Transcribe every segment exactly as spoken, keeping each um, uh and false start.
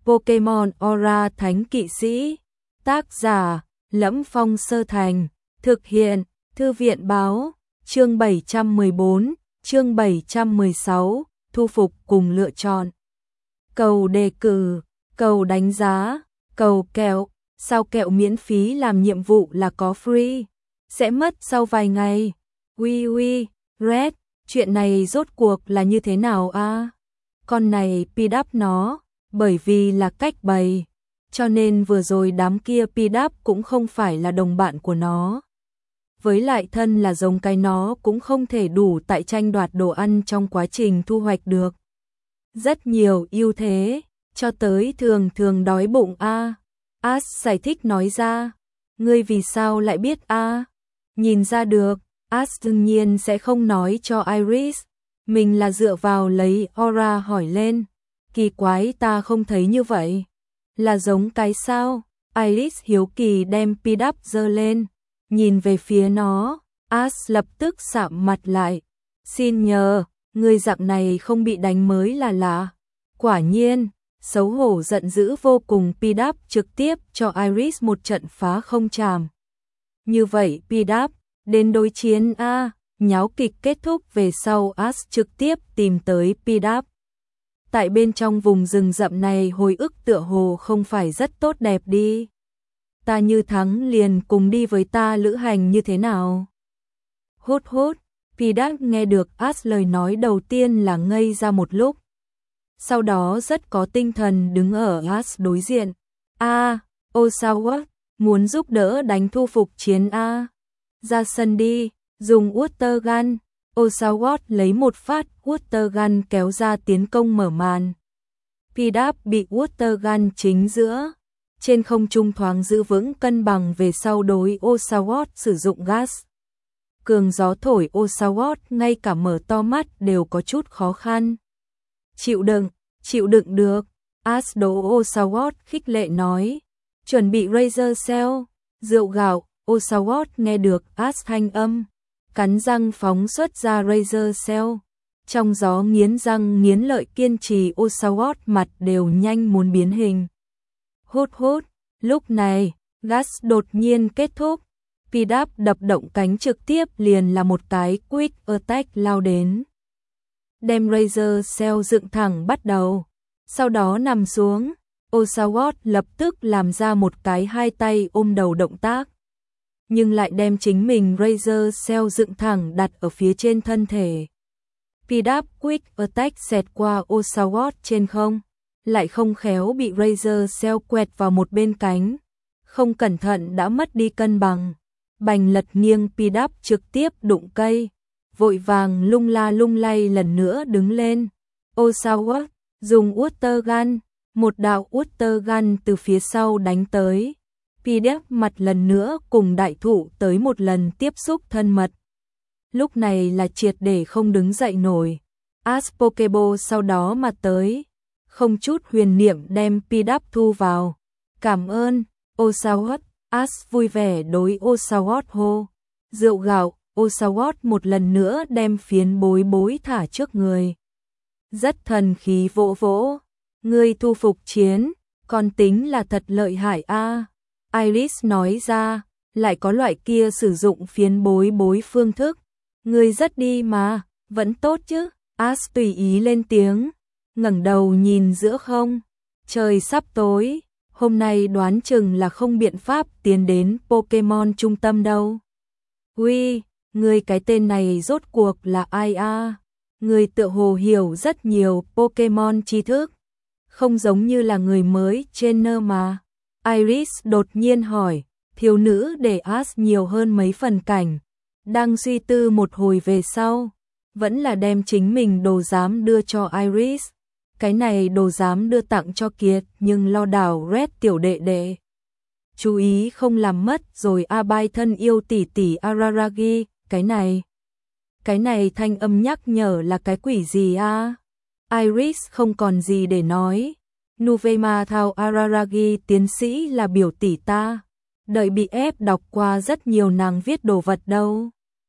Pokemon Aura Thánh Kỵ Sĩ. Tác giả: Lẫm Phong Sơ Thành. Thực hiện: Thư viện báo. Chương bảy trăm mười bốn, chương bảy trăm mười sáu, thu phục cùng lựa chọn. Cầu đề cử, cầu đánh giá, cầu kẹo. Sao kẹo miễn phí làm nhiệm vụ là có free? Sẽ mất sau vài ngày. Ui ui, Red, chuyện này rốt cuộc là như thế nào a? À? Con này pi đắp nó, bởi vì là cách bày, cho nên vừa rồi đám kia pi đắp cũng không phải là đồng bạn của nó. Với lại thân là giống cái nó cũng không thể đủ tại tranh đoạt đồ ăn trong quá trình thu hoạch được. Rất nhiều ưu thế, cho tới thường thường đói bụng a. À. Ash giải thích nói ra. Ngươi vì sao lại biết a? À? Nhìn ra được, Ash đương nhiên sẽ không nói cho Iris. Mình là dựa vào lấy aura hỏi lên. Kỳ quái ta không thấy như vậy. Là giống cái sao? Iris hiếu kỳ đem pi đắp giơ lên. Nhìn về phía nó, Ash lập tức sạm mặt lại. Xin nhờ, người dạng này không bị đánh mới là lạ. Quả nhiên, xấu hổ giận dữ vô cùng pi đắp trực tiếp cho Iris một trận phá không tràm. Như vậy pi đắp, đến đối chiến a. Nháo kịch kết thúc về sau Ash trực tiếp tìm tới pi đắp. Tại bên trong vùng rừng rậm này hồi ức tựa hồ không phải rất tốt đẹp đi. Ta như thắng liền cùng đi với ta lữ hành như thế nào? Hốt hốt, pi đắp nghe được Ash lời nói đầu tiên là ngây ra một lúc. Sau đó rất có tinh thần đứng ở Ash đối diện. A, Oshawott, muốn giúp đỡ đánh thu phục chiến A. Ra sân đi, dùng Water Gun. Oshawott lấy một phát Water Gun kéo ra tiến công mở màn. pi đắp bị Water Gun chính giữa. Trên không trung thoáng giữ vững cân bằng về sau đối Oshawott sử dụng gas. Cường gió thổi Oshawott ngay cả mở to mắt đều có chút khó khăn. Chịu đựng, chịu đựng được. Ash đố Oshawott khích lệ nói. Chuẩn bị Razor Shell, rượu gạo. Oshawott nghe được Ash thanh âm. Cắn răng phóng xuất ra Razor Shell. Trong gió nghiến răng nghiến lợi kiên trì Oshawott mặt đều nhanh muốn biến hình. Hốt hốt, lúc này, gas đột nhiên kết thúc. Pi đắp đập động cánh trực tiếp liền là một cái quick attack lao đến. Đem Razor Shell dựng thẳng bắt đầu. Sau đó nằm xuống, Oshawott lập tức làm ra một cái hai tay ôm đầu động tác. Nhưng lại đem chính mình Razor Shell dựng thẳng đặt ở phía trên thân thể. Pi đắp quick attack xẹt qua Oshawott trên không. Lại không khéo bị Razor Shell quẹt vào một bên cánh. Không cẩn thận đã mất đi cân bằng. Bành lật nghiêng pi đắp trực tiếp đụng cây. Vội vàng lung la lung lay lần nữa đứng lên. Oshawott dùng Water Gun. Một đạo Water Gun từ phía sau đánh tới. Pi đắp mặt lần nữa cùng đại thụ tới một lần tiếp xúc thân mật. Lúc này là triệt để không đứng dậy nổi. Ash Pokeball sau đó mà tới. Không chút huyền niệm đem pi đắp thu vào. Cảm ơn, Oshawott. Ash vui vẻ đối Oshawott hô. Rượu gạo, Oshawott một lần nữa đem phiến bối bối thả trước người. Rất thần khí vỗ vỗ. Ngươi thu phục chiến, còn tính là thật lợi hại a. Iris nói ra, lại có loại kia sử dụng phiến bối bối phương thức. Ngươi rất đi mà, vẫn tốt chứ. Ash tùy ý lên tiếng. Ngẩng đầu nhìn giữa không. Trời sắp tối. Hôm nay đoán chừng là không biện pháp tiến đến Pokemon trung tâm đâu. Ui, người cái tên này rốt cuộc là ai a? Người tựa hồ hiểu rất nhiều Pokemon tri thức. Không giống như là người mới trainer mà. Iris đột nhiên hỏi, thiếu nữ để Ash nhiều hơn mấy phần cảnh. Đang suy tư một hồi về sau. Vẫn là đem chính mình đồ giám đưa cho Iris. Cái này đồ giám đưa tặng cho Kiệt nhưng lo đảo Red tiểu đệ đệ. Chú ý không làm mất rồi a bai thân yêu tỷ tỷ Araragi, cái này. Cái này thanh âm nhắc nhở là cái quỷ gì a? Iris không còn gì để nói. Nuvema thao Araragi tiến sĩ là biểu tỷ ta. Đợi bị ép đọc qua rất nhiều nàng viết đồ vật đâu.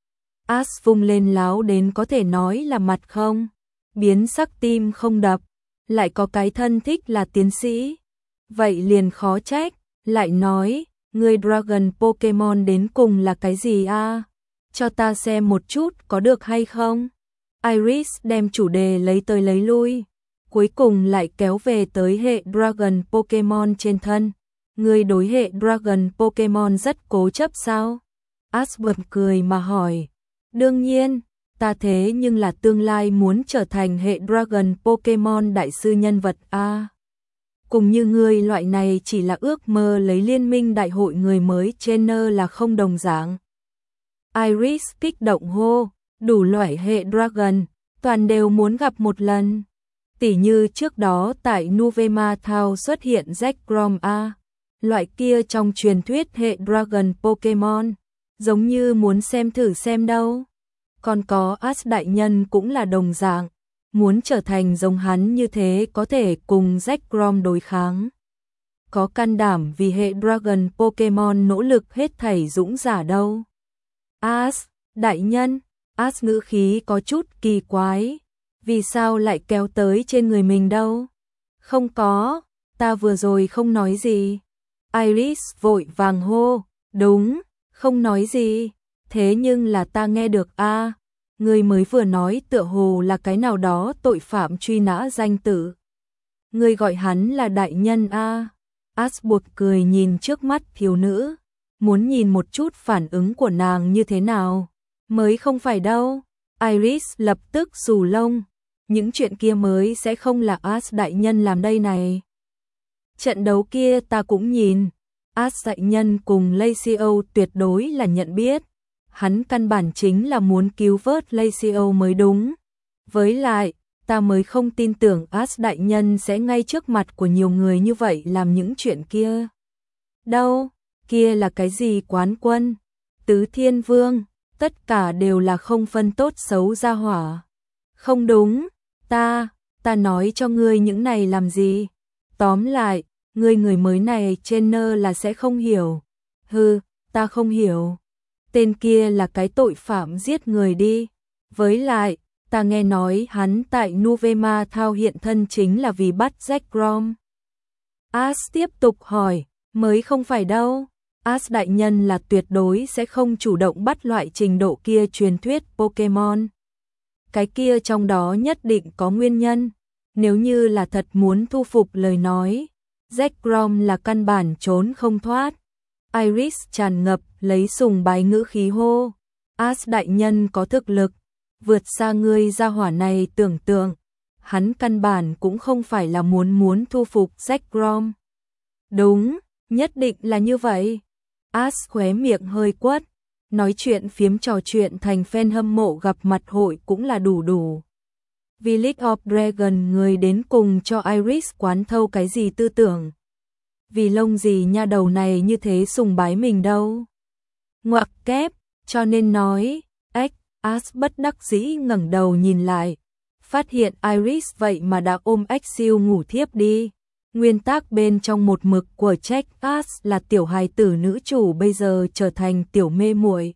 Ash vung lên láo đến có thể nói là mặt không. Biến sắc tim không đập. Lại có cái thân thích là tiến sĩ. Vậy liền khó trách, lại nói, người Dragon Pokemon đến cùng là cái gì a? Cho ta xem một chút có được hay không? Iris đem chủ đề lấy tới lấy lui, cuối cùng lại kéo về tới hệ Dragon Pokemon trên thân. Người đối hệ Dragon Pokemon rất cố chấp sao? Ash bật cười mà hỏi. Đương nhiên, ta thế nhưng là tương lai muốn trở thành hệ Dragon Pokemon đại sư nhân vật a. Cùng như người loại này chỉ là ước mơ lấy liên minh đại hội người mới trainer là không đồng dạng. Iris kích động hô, đủ loại hệ Dragon, toàn đều muốn gặp một lần. Tỉ như trước đó tại Nuvema Town xuất hiện Zekrom A, loại kia trong truyền thuyết hệ Dragon Pokemon, giống như muốn xem thử xem đâu. Còn có Ash đại nhân cũng là đồng dạng, muốn trở thành giống hắn như thế có thể cùng Zekrom đối kháng. Có can đảm vì hệ Dragon Pokemon nỗ lực hết thảy dũng giả đâu. Ash, đại nhân, Ash ngữ khí có chút kỳ quái, vì sao lại kéo tới trên người mình đâu? Không có, ta vừa rồi không nói gì. Iris vội vàng hô, đúng, không nói gì, thế nhưng là ta nghe được a, người mới vừa nói tựa hồ là cái nào đó tội phạm truy nã danh tử. Người gọi hắn là đại nhân a. Ash buộc cười nhìn trước mắt thiếu nữ, muốn nhìn một chút phản ứng của nàng như thế nào. Mới không phải đâu. Iris lập tức xù lông, những chuyện kia mới sẽ không là Ash đại nhân làm đây này. Trận đấu kia ta cũng nhìn, Ash đại nhân cùng Lacio tuyệt đối là nhận biết, hắn căn bản chính là muốn cứu vớt Lacio mới đúng. Với lại, ta mới không tin tưởng Ash đại nhân sẽ ngay trước mặt của nhiều người như vậy làm những chuyện kia. Đâu, kia là cái gì quán quân, tứ thiên vương, tất cả đều là không phân tốt xấu ra hỏa. Không đúng, ta, ta nói cho ngươi những này làm gì? Tóm lại, ngươi người mới này trainer là sẽ không hiểu. Hừ, ta không hiểu. Tên kia là cái tội phạm giết người đi. Với lại, ta nghe nói hắn tại Nuvema Town hiện thân chính là vì bắt Zekrom. Ash tiếp tục hỏi, mới không phải đâu. Ash đại nhân là tuyệt đối sẽ không chủ động bắt loại trình độ kia truyền thuyết Pokemon. Cái kia trong đó nhất định có nguyên nhân. Nếu như là thật muốn thu phục lời nói, Zekrom là căn bản trốn không thoát. Iris tràn ngập lấy sùng bái ngữ khí hô. Ash đại nhân có thực lực, vượt xa ngươi gia hỏa này tưởng tượng. Hắn căn bản cũng không phải là muốn muốn thu phục Zekrom. Đúng, nhất định là như vậy. Ash khóe miệng hơi quất, nói chuyện phiếm trò chuyện thành fan hâm mộ gặp mặt hội cũng là đủ đủ. Vì League of Dragon người đến cùng cho Iris quán thâu cái gì tư tưởng. Vì lông gì nha đầu này như thế sùng bái mình đâu. Ngoặc kép, cho nên nói, ếch, Ash bất đắc dĩ ngẩng đầu nhìn lại, phát hiện Iris vậy mà đã ôm ếch siêu ngủ thiếp đi. Nguyên tắc bên trong một mực của Jack Ash là tiểu hài tử nữ chủ bây giờ trở thành tiểu mê muội.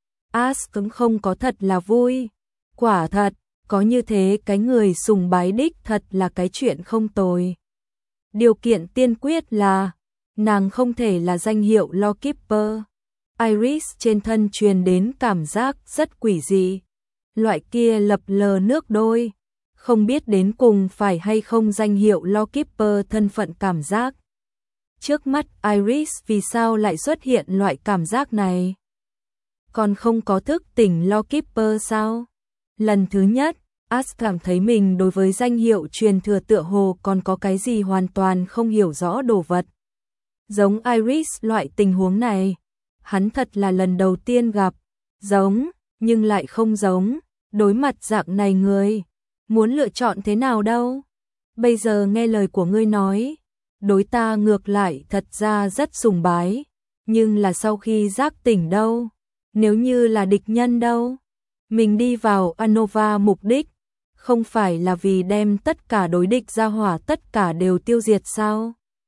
Ash cũng không có thật là vui. Quả thật, có như thế cái người sùng bái đích thật là cái chuyện không tồi. Điều kiện tiên quyết là, nàng không thể là danh hiệu Lawkeeper. Iris trên thân truyền đến cảm giác rất quỷ dị. Loại kia lập lờ nước đôi. Không biết đến cùng phải hay không danh hiệu Lawkeeper thân phận cảm giác. Trước mắt Iris vì sao lại xuất hiện loại cảm giác này? Còn không có thức tỉnh Lawkeeper sao? Lần thứ nhất, Ash cảm thấy mình đối với danh hiệu truyền thừa tựa hồ còn có cái gì hoàn toàn không hiểu rõ đồ vật. Giống Iris loại tình huống này, hắn thật là lần đầu tiên gặp. Giống, nhưng lại không giống, đối mặt dạng này người. Muốn lựa chọn thế nào đâu? Bây giờ nghe lời của ngươi nói, đối ta ngược lại thật ra rất sùng bái, nhưng là sau khi giác tỉnh đâu? Nếu như là địch nhân đâu? Mình đi vào Unova mục đích, không phải là vì đem tất cả đối địch ra hỏa tất cả đều tiêu diệt sao?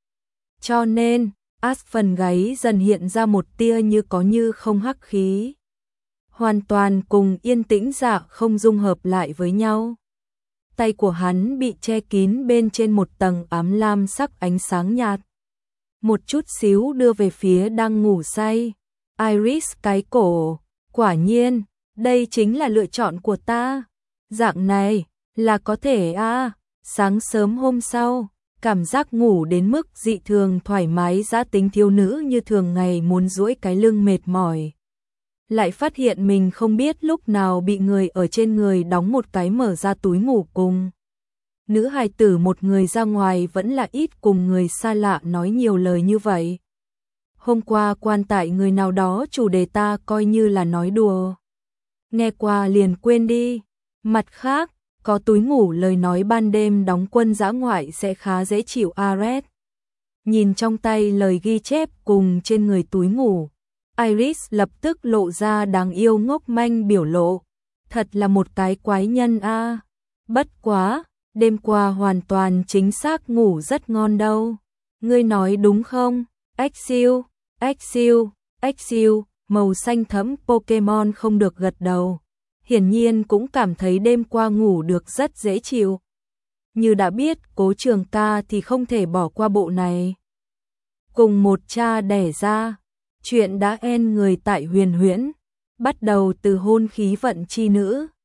Cho nên, Ash phần gáy dần hiện ra một tia như có như không hắc khí. Hoàn toàn cùng yên tĩnh dạ không dung hợp lại với nhau. tay của hắn bị che kín bên trên một tầng ám lam sắc ánh sáng nhạt. Một chút xíu đưa về phía đang ngủ say. Iris cái cổ, quả nhiên, đây chính là lựa chọn của ta. Dạng này, là có thể à, sáng sớm hôm sau, cảm giác ngủ đến mức dị thường thoải mái dã tính thiếu nữ như thường ngày muốn duỗi cái lưng mệt mỏi. Lại phát hiện mình không biết lúc nào bị người ở trên người đóng một cái mở ra túi ngủ cùng. Nữ hài tử một người ra ngoài vẫn là ít cùng người xa lạ nói nhiều lời như vậy. Hôm qua quan tại người nào đó chủ đề ta coi như là nói đùa. Nghe qua liền quên đi. Mặt khác, có túi ngủ lời nói ban đêm đóng quân dã ngoại sẽ khá dễ chịu Ares. Nhìn trong tay lời ghi chép cùng trên người túi ngủ. Iris lập tức lộ ra đáng yêu ngốc manh biểu lộ. Thật là một cái quái nhân a. À. Bất quá, đêm qua hoàn toàn chính xác ngủ rất ngon đâu. Ngươi nói đúng không? Exil, Exil, Exil, màu xanh thẫm Pokemon không được gật đầu. Hiển nhiên cũng cảm thấy đêm qua ngủ được rất dễ chịu. Như đã biết Cố Trường Ca thì không thể bỏ qua bộ này. Cùng một cha đẻ ra, chuyện đã en người tại Huyền Huyễn, bắt đầu từ hôn khí vận chi nữ.